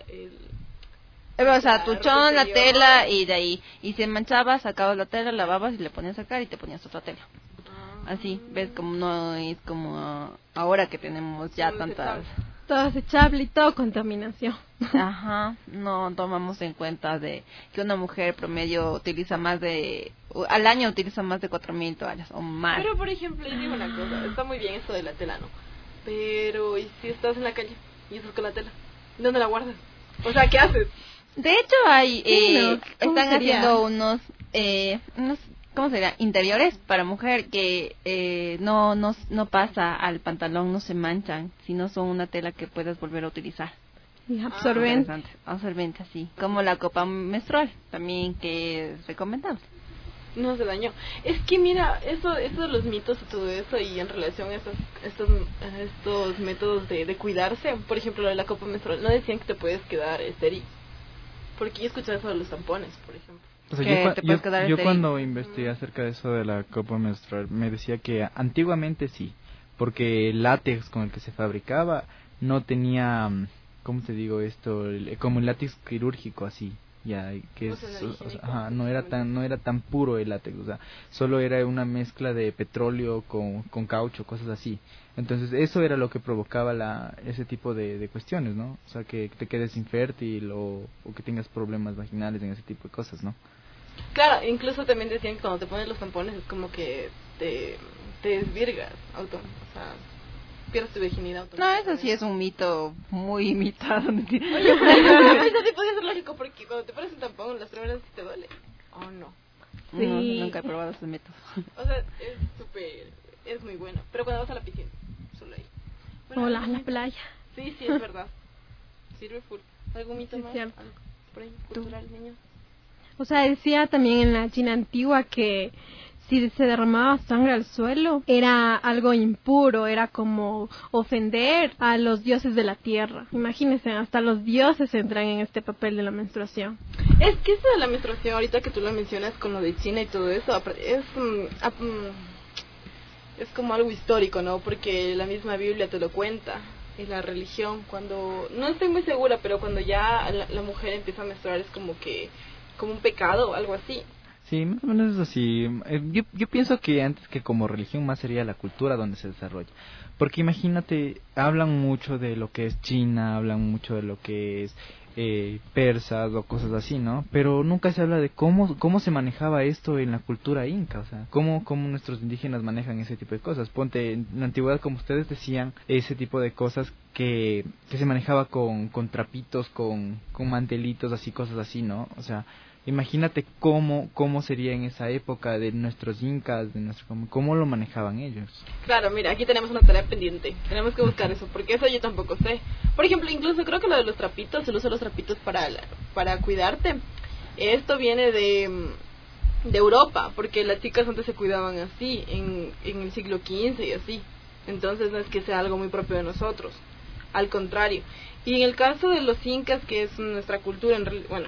o sea, tu chón, la tela y de ahí. Y si manchaba, sacabas la tela, lavabas y le ponías a sacar y te ponías otra tela. Así, ves, como no es como ahora que tenemos ya tantas... Todo desechable y todo contaminación. Ajá, no tomamos en cuenta de que una mujer promedio utiliza al año utiliza más de 4,000 toallas o más. Pero, por ejemplo, yo digo una cosa, está muy bien esto de la tela, ¿no? Pero, ¿y si estás en la calle y estás con la tela? ¿Dónde la guardas? O sea, ¿qué haces? De hecho, están haciendo unos, ¿cómo sería? Interiores para mujer que no pasa al pantalón, no se manchan, sino son una tela que puedes volver a utilizar. Y absorbente. Absorbente, así. Como la copa menstrual, también que es recomendable. No se dañó. Es que mira, eso de los mitos y todo eso, y en relación a estos métodos de cuidarse, por ejemplo, lo de la copa menstrual, no decían que te puedes quedar estéril. Porque yo he escuchado eso de los tampones, por ejemplo. O sea, yo cuando investigué acerca de eso de la copa menstrual, me decía que antiguamente sí, porque el látex con el que se fabricaba no tenía, ¿cómo te digo esto? Como el látex quirúrgico así. Ya, que no era tan puro el látex, o sea, solo era una mezcla de petróleo con caucho, cosas así. Entonces eso era lo que provocaba ese tipo de cuestiones, ¿no? O sea, que te quedes infértil o que tengas problemas vaginales en ese tipo de cosas, ¿no? Claro, incluso también decían que cuando te pones los tampones es como que te desvirgas, o sea, pierdes tu virginidad. No, eso sí es un mito muy imitado. Oye, eso sí podría ser lógico, porque cuando te pones un tampón, las primeras veces te duele. ¿O no? Sí. No, nunca he probado ese método. O sea, es muy bueno. Pero cuando vas a la piscina, solo ahí. Bueno, Hola, a la playa. Sí, es verdad. Sirve full. ¿Algún mito más? Cierto. ¿Algo por ahí cultural, niños? O sea, decía también en la China antigua que si se derramaba sangre al suelo era algo impuro, era como ofender a los dioses de la tierra. Imagínense, hasta los dioses entran en este papel de la menstruación. Es que eso de la menstruación, ahorita que tú lo mencionas con lo de China y todo eso, es como algo histórico, ¿no? Porque la misma Biblia te lo cuenta, y la religión, cuando, no estoy muy segura, pero cuando ya la mujer empieza a menstruar es como un pecado o algo así. Sí, más o menos es así. Yo pienso que antes que como religión más sería la cultura donde se desarrolla. Porque imagínate, hablan mucho de lo que es China, hablan mucho de lo que es persas o cosas así, ¿no? Pero nunca se habla de cómo se manejaba esto en la cultura inca, o sea, cómo nuestros indígenas manejan ese tipo de cosas. Ponte, en la antigüedad, como ustedes decían, ese tipo de cosas que se manejaba con trapitos, con mantelitos, así, cosas así, ¿no? O sea, imagínate cómo sería en esa época de nuestros incas, cómo lo manejaban ellos. Claro, mira, aquí tenemos una tarea pendiente. Tenemos que buscar eso, porque eso yo tampoco sé. Por ejemplo, incluso creo que lo de los trapitos, el uso de los trapitos para cuidarte, esto viene de Europa, porque las chicas antes se cuidaban así, en el siglo XV y así. Entonces no es que sea algo muy propio de nosotros, al contrario. Y en el caso de los incas, que es nuestra cultura,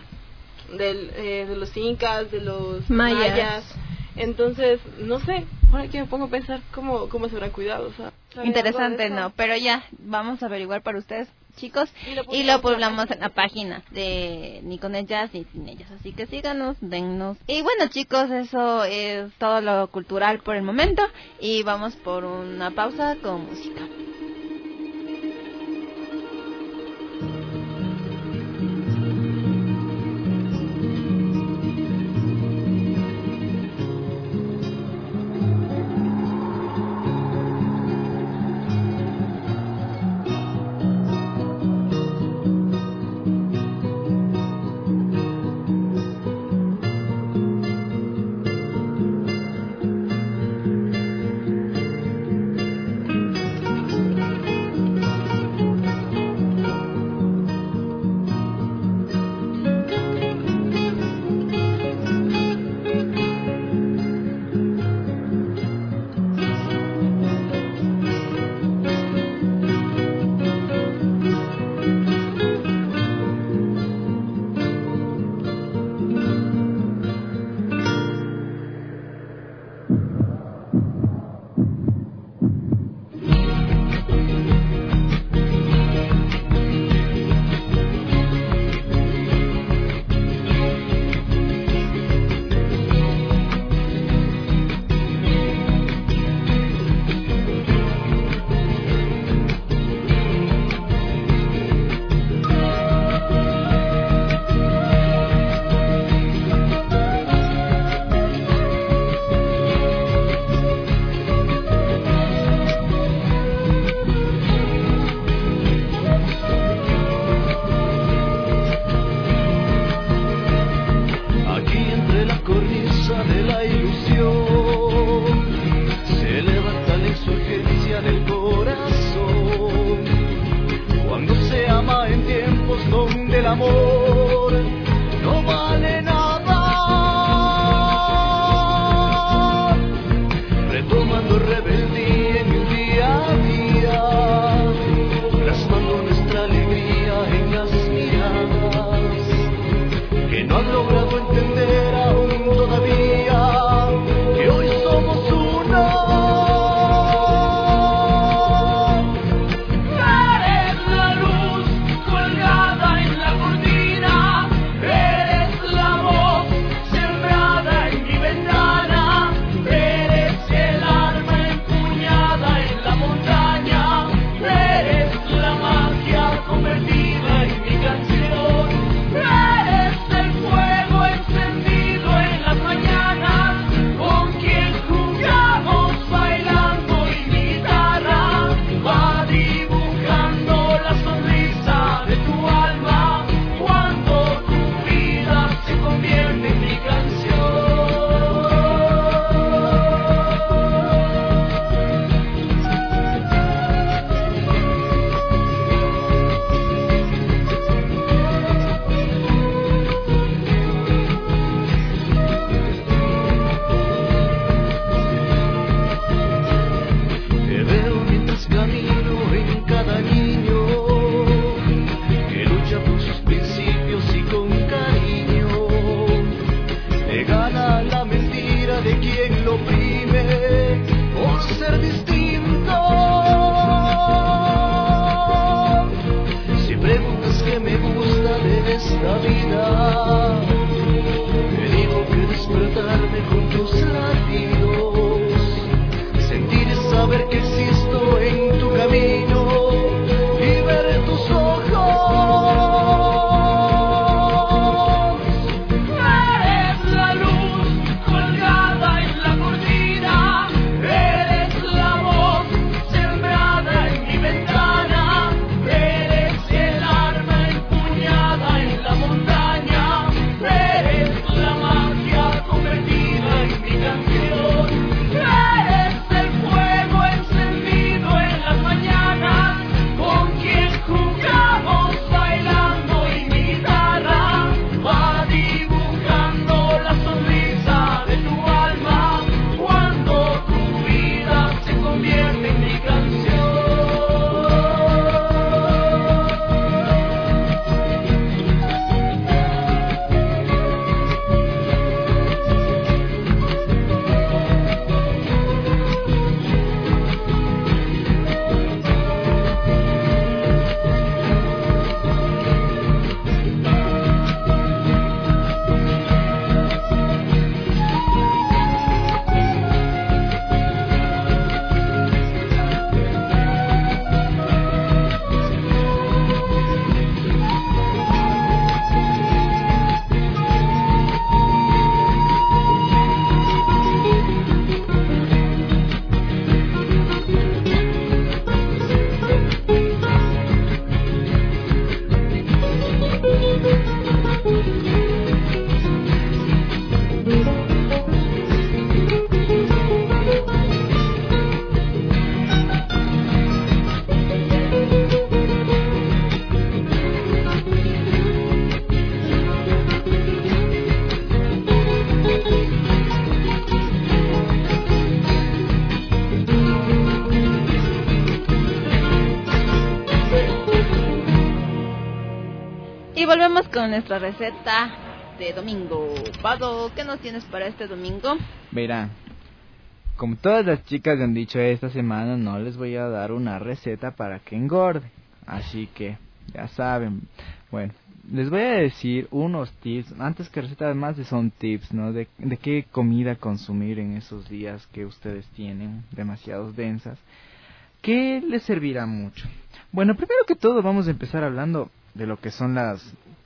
de los incas, de los mayas. Entonces, no sé, ahora que me pongo a pensar cómo se habrán cuidado. O sea, interesante, ¿no? Pero ya, vamos a averiguar para ustedes, chicos, y lo publicamos en la página de Ni con ellas ni sin ellas. Así que síganos, dennos. Y bueno, chicos, eso es todo lo cultural por el momento. Y vamos por una pausa con música. tomando rebeldía en el día a día, plasmando nuestra alegría en las miradas, que no han logrado entender aún todavía que hoy somos uno. Volvemos con nuestra receta de domingo. Pado, ¿qué nos tienes para este domingo? Verán, como todas las chicas han dicho esta semana, no les voy a dar una receta para que engorde. Así que, ya saben. Bueno, les voy a decir unos tips, antes que recetas más son tips, ¿no? De qué comida consumir en esos días que ustedes tienen, demasiados densas, que les servirá mucho. Bueno, primero que todo vamos a empezar hablando de lo que son las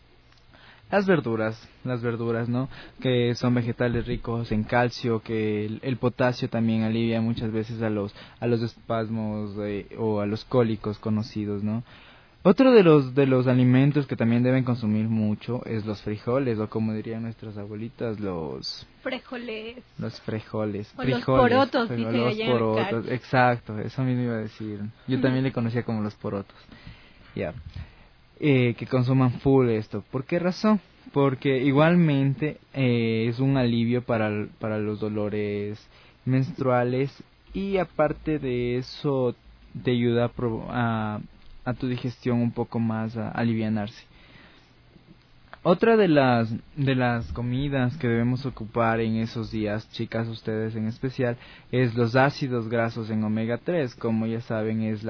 verduras, ¿no? Que son vegetales ricos en calcio, que el potasio también alivia muchas veces a los espasmos o a los cólicos conocidos, ¿no? Otro de los alimentos que también deben consumir mucho es los frijoles, o como dirían nuestras abuelitas, los frijoles. Los frijoles. O los porotos, dice los porotos, exacto, eso mismo iba a decir. Yo también le conocía como los porotos. Ya. Que consuman full esto. ¿Por qué razón? Porque igualmente es un alivio para los dolores menstruales y aparte de eso te ayuda a tu digestión un poco más, a alivianarse. Otra de las comidas que debemos ocupar en esos días, chicas, ustedes en especial, es los ácidos grasos en omega 3, como ya saben es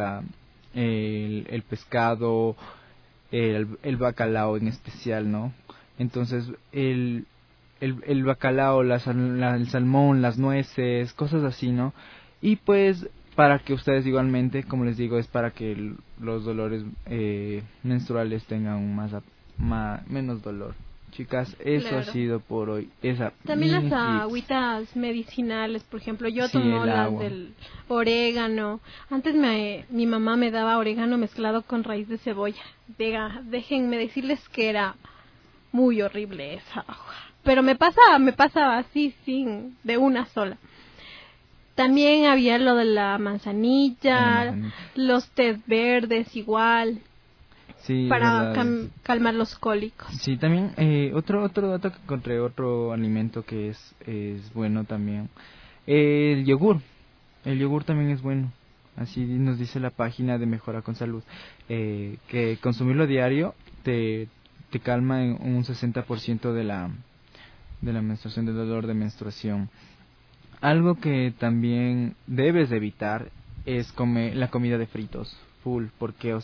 el pescado, el bacalao en especial, ¿no? Entonces el bacalao, el salmón, las nueces, cosas así, ¿no? Y pues para que ustedes igualmente, como les digo, es para que los dolores menstruales tengan menos dolor. Chicas, eso claro. Ha sido por hoy. También las agüitas medicinales, por ejemplo, yo tomo las del orégano. Antes mi mamá me daba orégano mezclado con raíz de cebolla. Déjenme decirles que era muy horrible esa agua. Pero me pasaba así, de una sola. También había lo de la manzanilla, los tés verdes igual. Sí, para calmar los cólicos. Sí, también otro dato que encontré, otro alimento que es bueno también, el yogur. El yogur también es bueno, así nos dice la página de Mejora con Salud, que consumirlo diario te calma en un 60% de la menstruación, del dolor de menstruación. Algo que también debes de evitar es comer la comida de fritos full, porque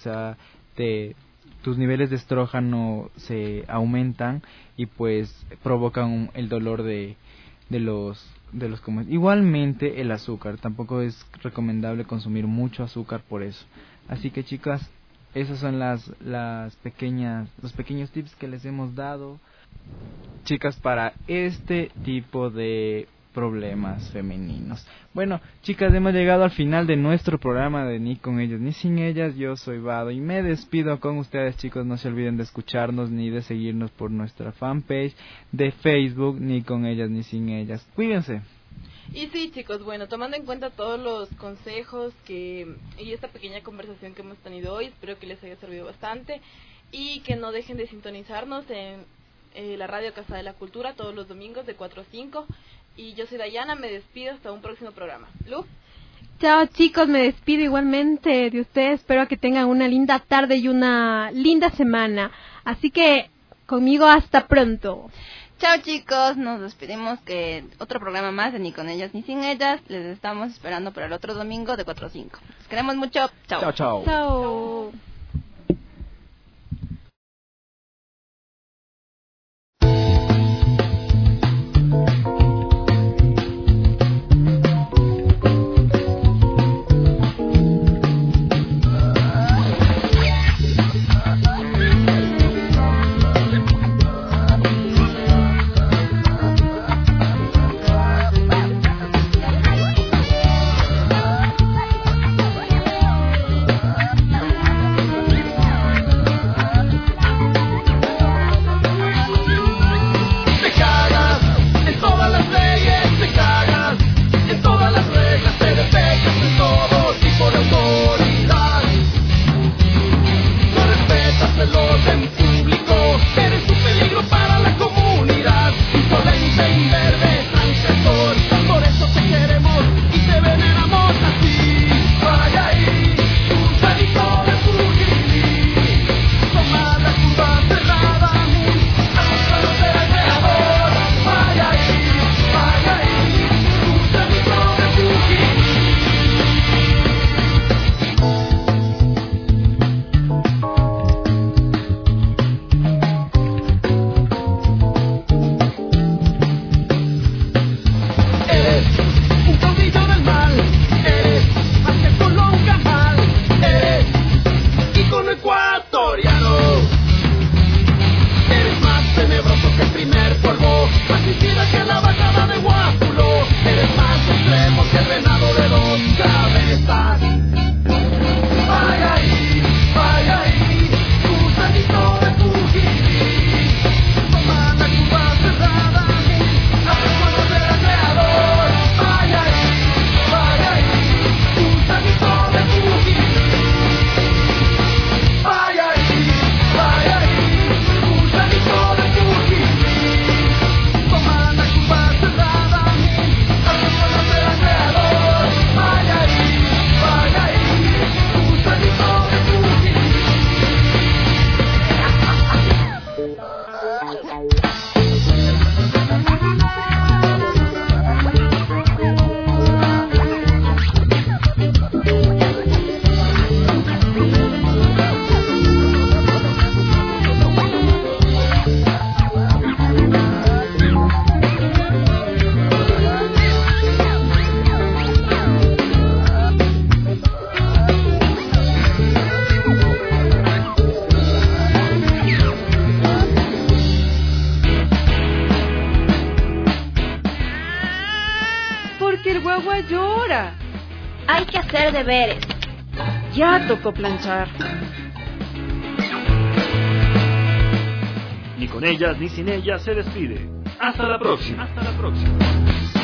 tus niveles de estrógeno se aumentan y pues provocan el dolor de los igualmente el azúcar. Tampoco es recomendable consumir mucho azúcar por eso. Así que chicas, esos son los pequeños tips que les hemos dado, chicas, para este tipo de problemas femeninos. Bueno, chicas, hemos llegado al final de nuestro programa de Ni con ellas ni sin ellas. Yo soy Vado y me despido con ustedes, chicos. No se olviden de escucharnos ni de seguirnos por nuestra fanpage de Facebook, Ni con ellas ni sin ellas. Cuídense. Y sí, chicos, bueno, tomando en cuenta todos los consejos y esta pequeña conversación que hemos tenido hoy, espero que les haya servido bastante y que no dejen de sintonizarnos en la Radio Casa de la Cultura todos los domingos de 4 a 5. Y yo soy Dayana, me despido hasta un próximo programa. Lu. Chao, chicos, me despido igualmente de ustedes. Espero que tengan una linda tarde y una linda semana. Así que conmigo hasta pronto. Chao, chicos, nos despedimos, que otro programa más de Ni con ellas ni sin ellas. Les estamos esperando para el otro domingo de 4 a 5. Los queremos mucho. Chao. Chao, chao. Chao. agua llora. Hay que hacer deberes. Ya tocó planchar. Ni con ellas ni sin ellas se despide. Hasta la próxima. Hasta la próxima.